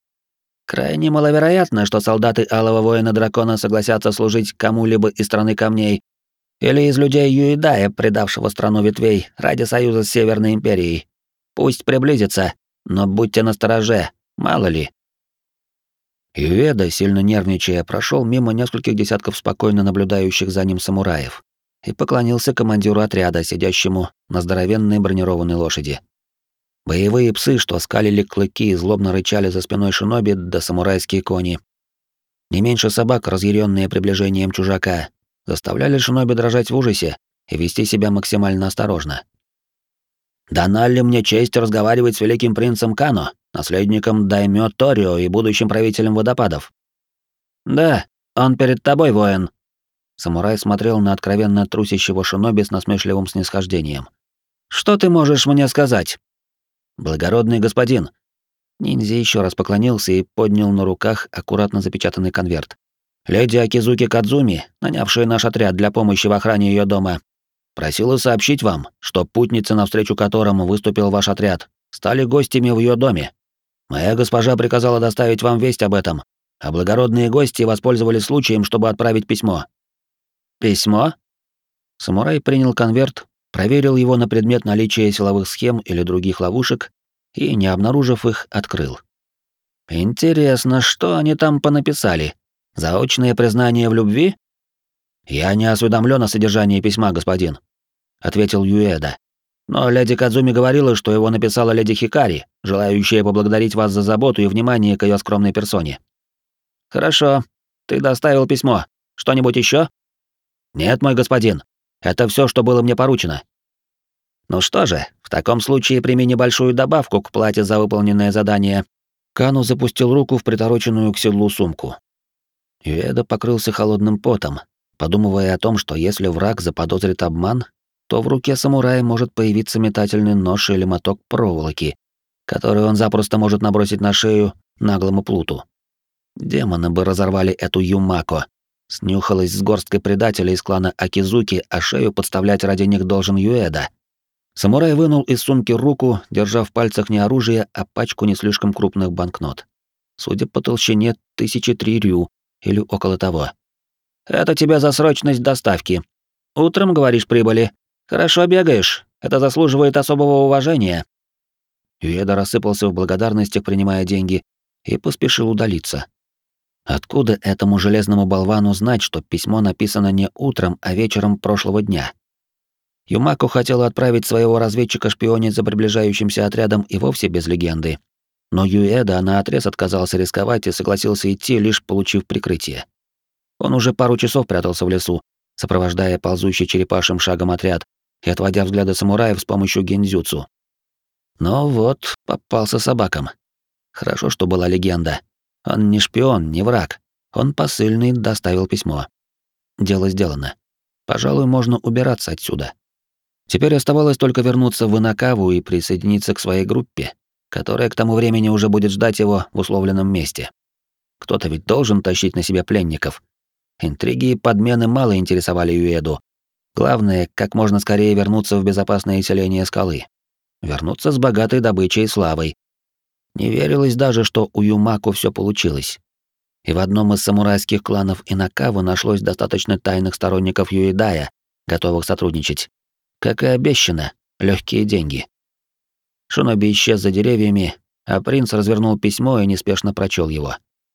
Крайне маловероятно, что солдаты Алого Воина-Дракона согласятся служить кому-либо из страны камней или из людей Юэдая, предавшего страну ветвей ради союза с Северной Империей. Пусть приблизится, но будьте настороже, мало ли». Юэда, сильно нервничая, прошел мимо нескольких десятков спокойно наблюдающих за ним самураев и поклонился командиру отряда, сидящему на здоровенной бронированной лошади. Боевые псы, что скалили клыки и злобно рычали за спиной шиноби, да самурайские кони. Не меньше собак, разъяренные приближением чужака, заставляли шиноби дрожать в ужасе и вести себя максимально осторожно. «Дана ли мне честь разговаривать с великим принцем Кано, наследником даймё Торио и будущим правителем водопадов?» «Да, он перед тобой, воин». Самурай смотрел на откровенно трусящего шиноби с насмешливым снисхождением. «Что ты можешь мне сказать?» «Благородный господин». Ниндзя еще раз поклонился и поднял на руках аккуратно запечатанный конверт. «Леди Акизуки Кадзуми, нанявшая наш отряд для помощи в охране ее дома, просила сообщить вам, что путницы, навстречу которым выступил ваш отряд, стали гостями в ее доме. Моя госпожа приказала доставить вам весть об этом, а благородные гости воспользовались случаем, чтобы отправить письмо». «Письмо?» Самурай принял конверт проверил его на предмет наличия силовых схем или других ловушек и, не обнаружив их, открыл. Интересно, что они там понаписали? Заочное признание в любви? Я не осведомлен о содержании письма, господин, ответил Юэда. Но леди Кадзуми говорила, что его написала леди Хикари, желающая поблагодарить вас за заботу и внимание к ее скромной персоне. Хорошо. Ты доставил письмо. Что-нибудь еще? Нет, мой господин. Это все, что было мне поручено. Ну что же, в таком случае прими небольшую добавку к плате за выполненное задание. Кану запустил руку в притороченную к седлу сумку. Юэда покрылся холодным потом, подумывая о том, что если враг заподозрит обман, то в руке самурая может появиться метательный нож или моток проволоки, который он запросто может набросить на шею наглому плуту. Демоны бы разорвали эту Юмако. Снюхалась с горсткой предателей из клана Акизуки, а шею подставлять ради них должен Юэда. Самурай вынул из сумки руку, держа в пальцах не оружие, а пачку не слишком крупных банкнот. Судя по толщине, тысячи три рю, или около того. «Это тебе за срочность доставки. Утром, говоришь, прибыли. Хорошо бегаешь. Это заслуживает особого уважения». Юэда рассыпался в благодарностях, принимая деньги, и поспешил удалиться. Откуда этому железному болвану знать, что письмо написано не утром, а вечером прошлого дня? Юмако хотела отправить своего разведчика шпионить за приближающимся отрядом и вовсе без легенды. Но Юэда наотрез отказался рисковать и согласился идти, лишь получив прикрытие. Он уже пару часов прятался в лесу, сопровождая ползущий черепашьим шагом отряд и отводя взгляды самураев с помощью гиндзюцу. Но вот попался собакам. Хорошо, что была легенда. Он не шпион, не враг. Он посыльный доставил письмо. Дело сделано. Пожалуй, можно убираться отсюда. Теперь оставалось только вернуться в Инакаву и присоединиться к своей группе, которая к тому времени уже будет ждать его в условленном месте. Кто-то ведь должен тащить на себе пленников. Интриги и подмены мало интересовали Юэду. Главное, как можно скорее вернуться в безопасное селение скалы. Вернуться с богатой добычей и славой. Не верилось даже, что у Юмако все получилось. И в одном из самурайских кланов Инакавы нашлось достаточно тайных сторонников Юэдая, готовых сотрудничать. Как и обещано, легкие деньги. Шиноби исчез за деревьями, а принц развернул письмо и неспешно прочел его.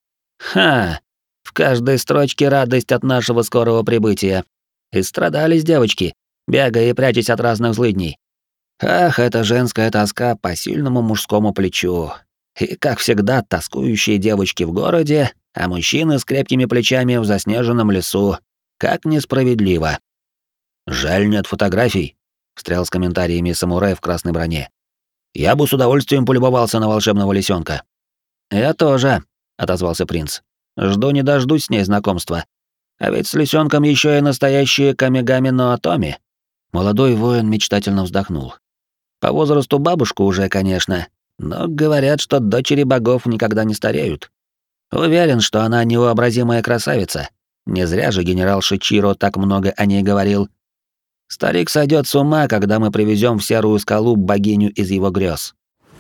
«Ха! В каждой строчке радость от нашего скорого прибытия. И страдались девочки, бегая и прячась от разных злыдней. Ах, это женская тоска по сильному мужскому плечу. И, как всегда, тоскующие девочки в городе, а мужчины с крепкими плечами в заснеженном лесу. Как несправедливо. Жаль, нет фотографий», — встрял с комментариями самурай в красной броне. «Я бы с удовольствием полюбовался на волшебного лисенка». «Я тоже», — отозвался принц. «Жду не дождусь с ней знакомства. А ведь с лисенком еще и настоящие камигами но атоми». Молодой воин мечтательно вздохнул. «По возрасту бабушку уже, конечно, но говорят, что дочери богов никогда не стареют. Уверен, что она невообразимая красавица. Не зря же генерал Шичиро так много о ней говорил. Старик сойдет с ума, когда мы привезем в Серую скалу богиню из его грез».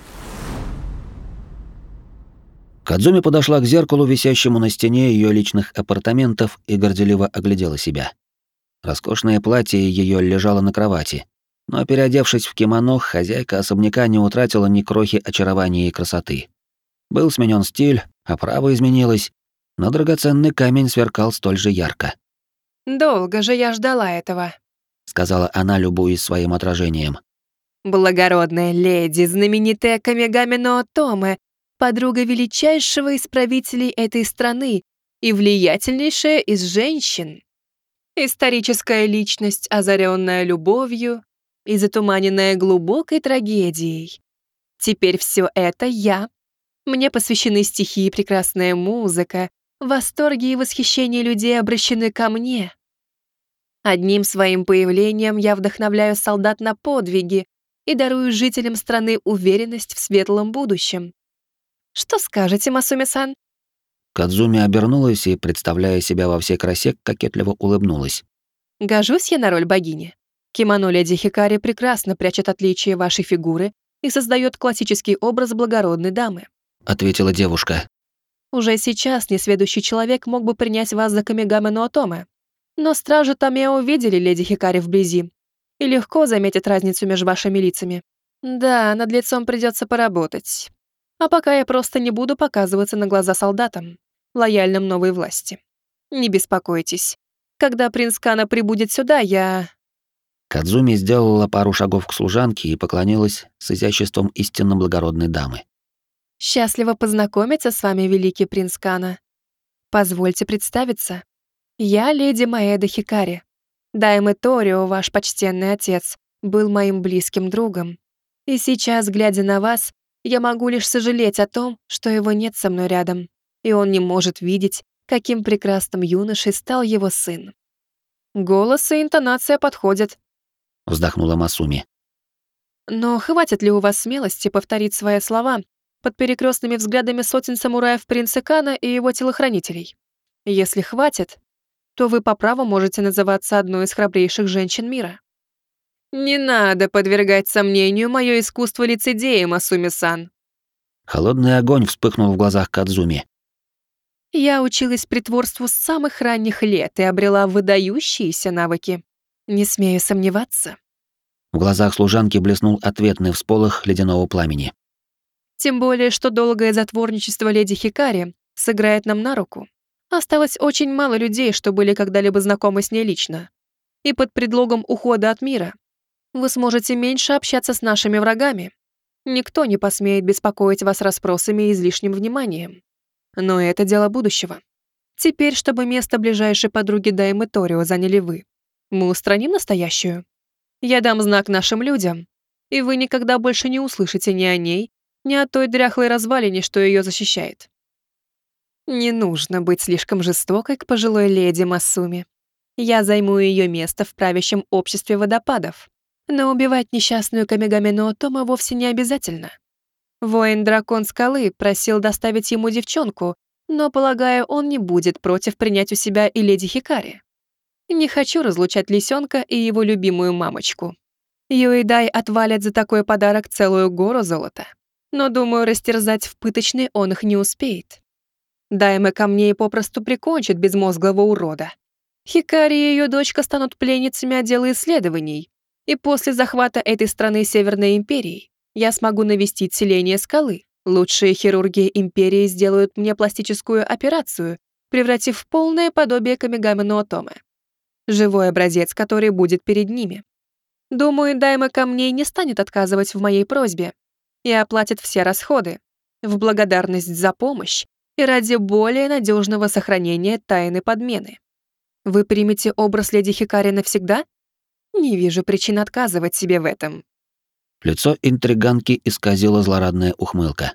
Кадзуми подошла к зеркалу, висящему на стене ее личных апартаментов, и горделиво оглядела себя. Роскошное платье ее лежало на кровати, но, переодевшись в кимоно, хозяйка особняка не утратила ни крохи очарования и красоты. Был сменен стиль, оправа изменилась, но драгоценный камень сверкал столь же ярко. «Долго же я ждала этого», — сказала она, любуясь своим отражением. «Благородная леди, знаменитая Камигами но Отоме, подруга величайшего из правителей этой страны и влиятельнейшая из женщин. Историческая личность, озаренная любовью и затуманенная глубокой трагедией. Теперь все это я. Мне посвящены стихи и прекрасная музыка, восторги и восхищение людей обращены ко мне. Одним своим появлением я вдохновляю солдат на подвиги и дарую жителям страны уверенность в светлом будущем. Что скажете, Масуми-сан?» Кадзуми обернулась и, представляя себя во всей красе, кокетливо улыбнулась. «Гожусь я на роль богини. Кимоно леди Хикари прекрасно прячет отличия вашей фигуры и создает классический образ благородной дамы», — ответила девушка. «Уже сейчас несведущий человек мог бы принять вас за Камигами но Отоме. Но стражи Томео видели леди Хикари вблизи и легко заметит разницу между вашими лицами. Да, над лицом придется поработать. А пока я просто не буду показываться на глаза солдатам, лояльным новой власти. Не беспокойтесь. Когда принц Кана прибудет сюда, я... Кадзуми сделала пару шагов к служанке и поклонилась с изяществом истинно благородной дамы. Счастливо познакомиться с вами, великий принц Кана. Позвольте представиться. Я леди Маэда Хикари. Дайме Торио, ваш почтенный отец, был моим близким другом. И сейчас, глядя на вас, я могу лишь сожалеть о том, что его нет со мной рядом, и он не может видеть, каким прекрасным юношей стал его сын. Голос и интонация подходят. Вздохнула Масуми. Но хватит ли у вас смелости повторить свои слова под перекрестными взглядами сотен самураев принца Кана и его телохранителей? Если хватит, то вы по праву можете называться одной из храбрейших женщин мира. Не надо подвергать сомнению мое искусство лицедея, Масуми-сан. Холодный огонь вспыхнул в глазах Кадзуми. Я училась притворству с самых ранних лет и обрела выдающиеся навыки. Не смею сомневаться. В глазах служанки блеснул ответный всполох ледяного пламени. Тем более, что долгое затворничество леди Хикари сыграет нам на руку. Осталось очень мало людей, что были когда-либо знакомы с ней лично. И под предлогом ухода от мира вы сможете меньше общаться с нашими врагами. Никто не посмеет беспокоить вас расспросами и излишним вниманием. Но это дело будущего. Теперь, чтобы место ближайшей подруги Даймы Торио заняли вы, мы устраним настоящую. Я дам знак нашим людям, и вы никогда больше не услышите ни о ней, ни о той дряхлой развалине, что ее защищает. Не нужно быть слишком жестокой к пожилой леди Масуми. Я займу ее место в правящем обществе водопадов. Но убивать несчастную Камигами но Отомо вовсе не обязательно. Воин-дракон Скалы просил доставить ему девчонку, но, полагаю, он не будет против принять у себя и леди Хикари. Не хочу разлучать лисенка и его любимую мамочку. Юэдай отвалят за такой подарок целую гору золота. Но, думаю, растерзать в пыточной он их не успеет. Дайме камней попросту прикончит безмозглого урода. Хикари и ее дочка станут пленницами отдела исследований, и после захвата этой страны Северной Империи я смогу навестить селение Скалы. Лучшие хирурги Империи сделают мне пластическую операцию, превратив в полное подобие Камигами но Отомо. Живой образец, который будет перед ними. Думаю, Дайме камней не станет отказывать в моей просьбе и оплатит все расходы в благодарность за помощь и ради более надежного сохранения тайны подмены. Вы примете образ леди Хикари навсегда? Не вижу причин отказывать себе в этом. Лицо интриганки исказила злорадная ухмылка.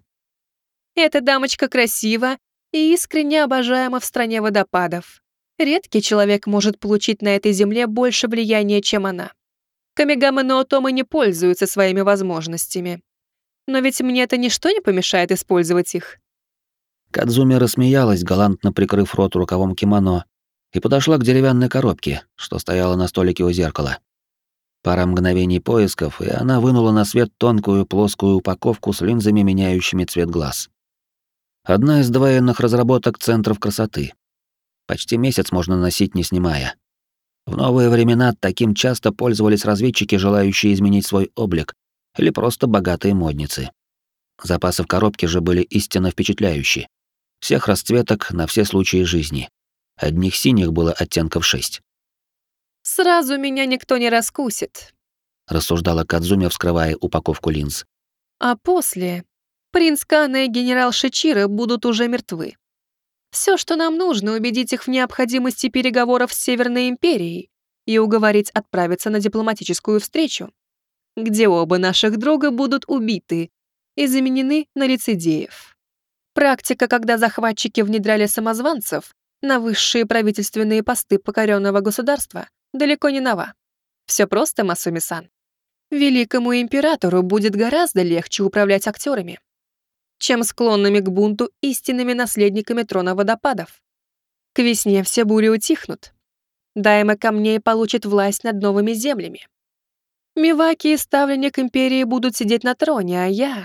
Эта дамочка красива и искренне обожаема в стране водопадов. Редкий человек может получить на этой земле больше влияния, чем она. Камигами но Отомо не пользуются своими возможностями. Но ведь мне это ничто не помешает использовать их. Кадзуми рассмеялась, галантно прикрыв рот рукавом кимоно, и подошла к деревянной коробке, что стояла на столике у зеркала. Пара мгновений поисков, и она вынула на свет тонкую плоскую упаковку с линзами, меняющими цвет глаз. Одна из довоенных разработок центров красоты. Почти месяц можно носить, не снимая. В новые времена таким часто пользовались разведчики, желающие изменить свой облик, или просто богатые модницы. Запасы в коробке же были истинно впечатляющие. Всех расцветок на все случаи жизни. Одних синих было оттенков шесть. «Сразу меня никто не раскусит», — рассуждала Кадзуми, вскрывая упаковку линз. «А после принц Кана и генерал Шичиро будут уже мертвы. Все, что нам нужно, убедить их в необходимости переговоров с Северной Империей и уговорить отправиться на дипломатическую встречу, где оба наших друга будут убиты и заменены на лицедеев. Практика, когда захватчики внедряли самозванцев на высшие правительственные посты покоренного государства, далеко не нова. Все просто, Масуми-сан. Великому императору будет гораздо легче управлять актерами, чем склонными к бунту истинными наследниками трона водопадов. К весне все бури утихнут. Дайме камней получит власть над новыми землями. Миваки и ставленник империи будут сидеть на троне, а я...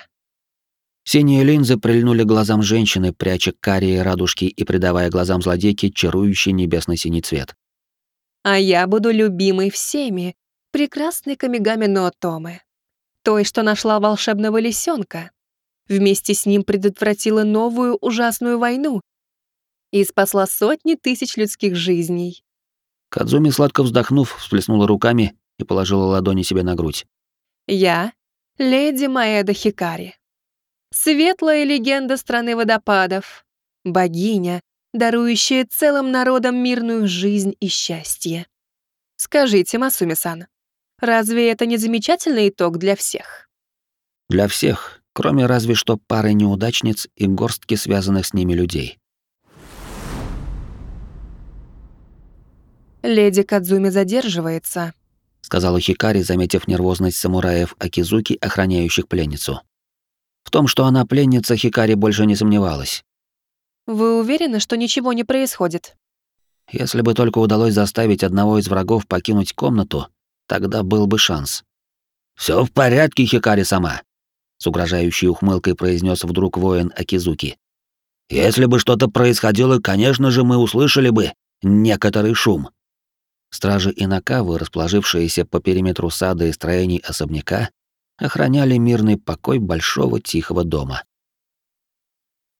Синие линзы прильнули к глазам женщины, пряча карие радужки и придавая глазам злодейки чарующий небесно-синий цвет. А я буду любимой всеми, прекрасной Камигами но Отоме, той, что нашла волшебного лисенка, вместе с ним предотвратила новую ужасную войну и спасла сотни тысяч людских жизней. Кадзуми, сладко вздохнув, всплеснула руками и положила ладони себе на грудь. Я — леди Маэда Хикари. Светлая легенда страны водопадов. Богиня, дарующая целым народам мирную жизнь и счастье. Скажите, Масуми-сан, разве это не замечательный итог для всех? Для всех, кроме разве что пары неудачниц и горстки связанных с ними людей. Леди Кадзуми задерживается, Сказала Хикари, заметив нервозность самураев Акизуки, охраняющих пленницу. В том, что она пленница, Хикари больше не сомневалась. Вы уверены, что ничего не происходит? Если бы только удалось заставить одного из врагов покинуть комнату, тогда был бы шанс. Все в порядке, Хикари сама, с угрожающей ухмылкой произнес вдруг воин Акизуки. Если бы что-то происходило, конечно же, мы услышали бы некоторый шум. Стражи Инакавы, расположившиеся по периметру сада и строений особняка, охраняли мирный покой большого тихого дома.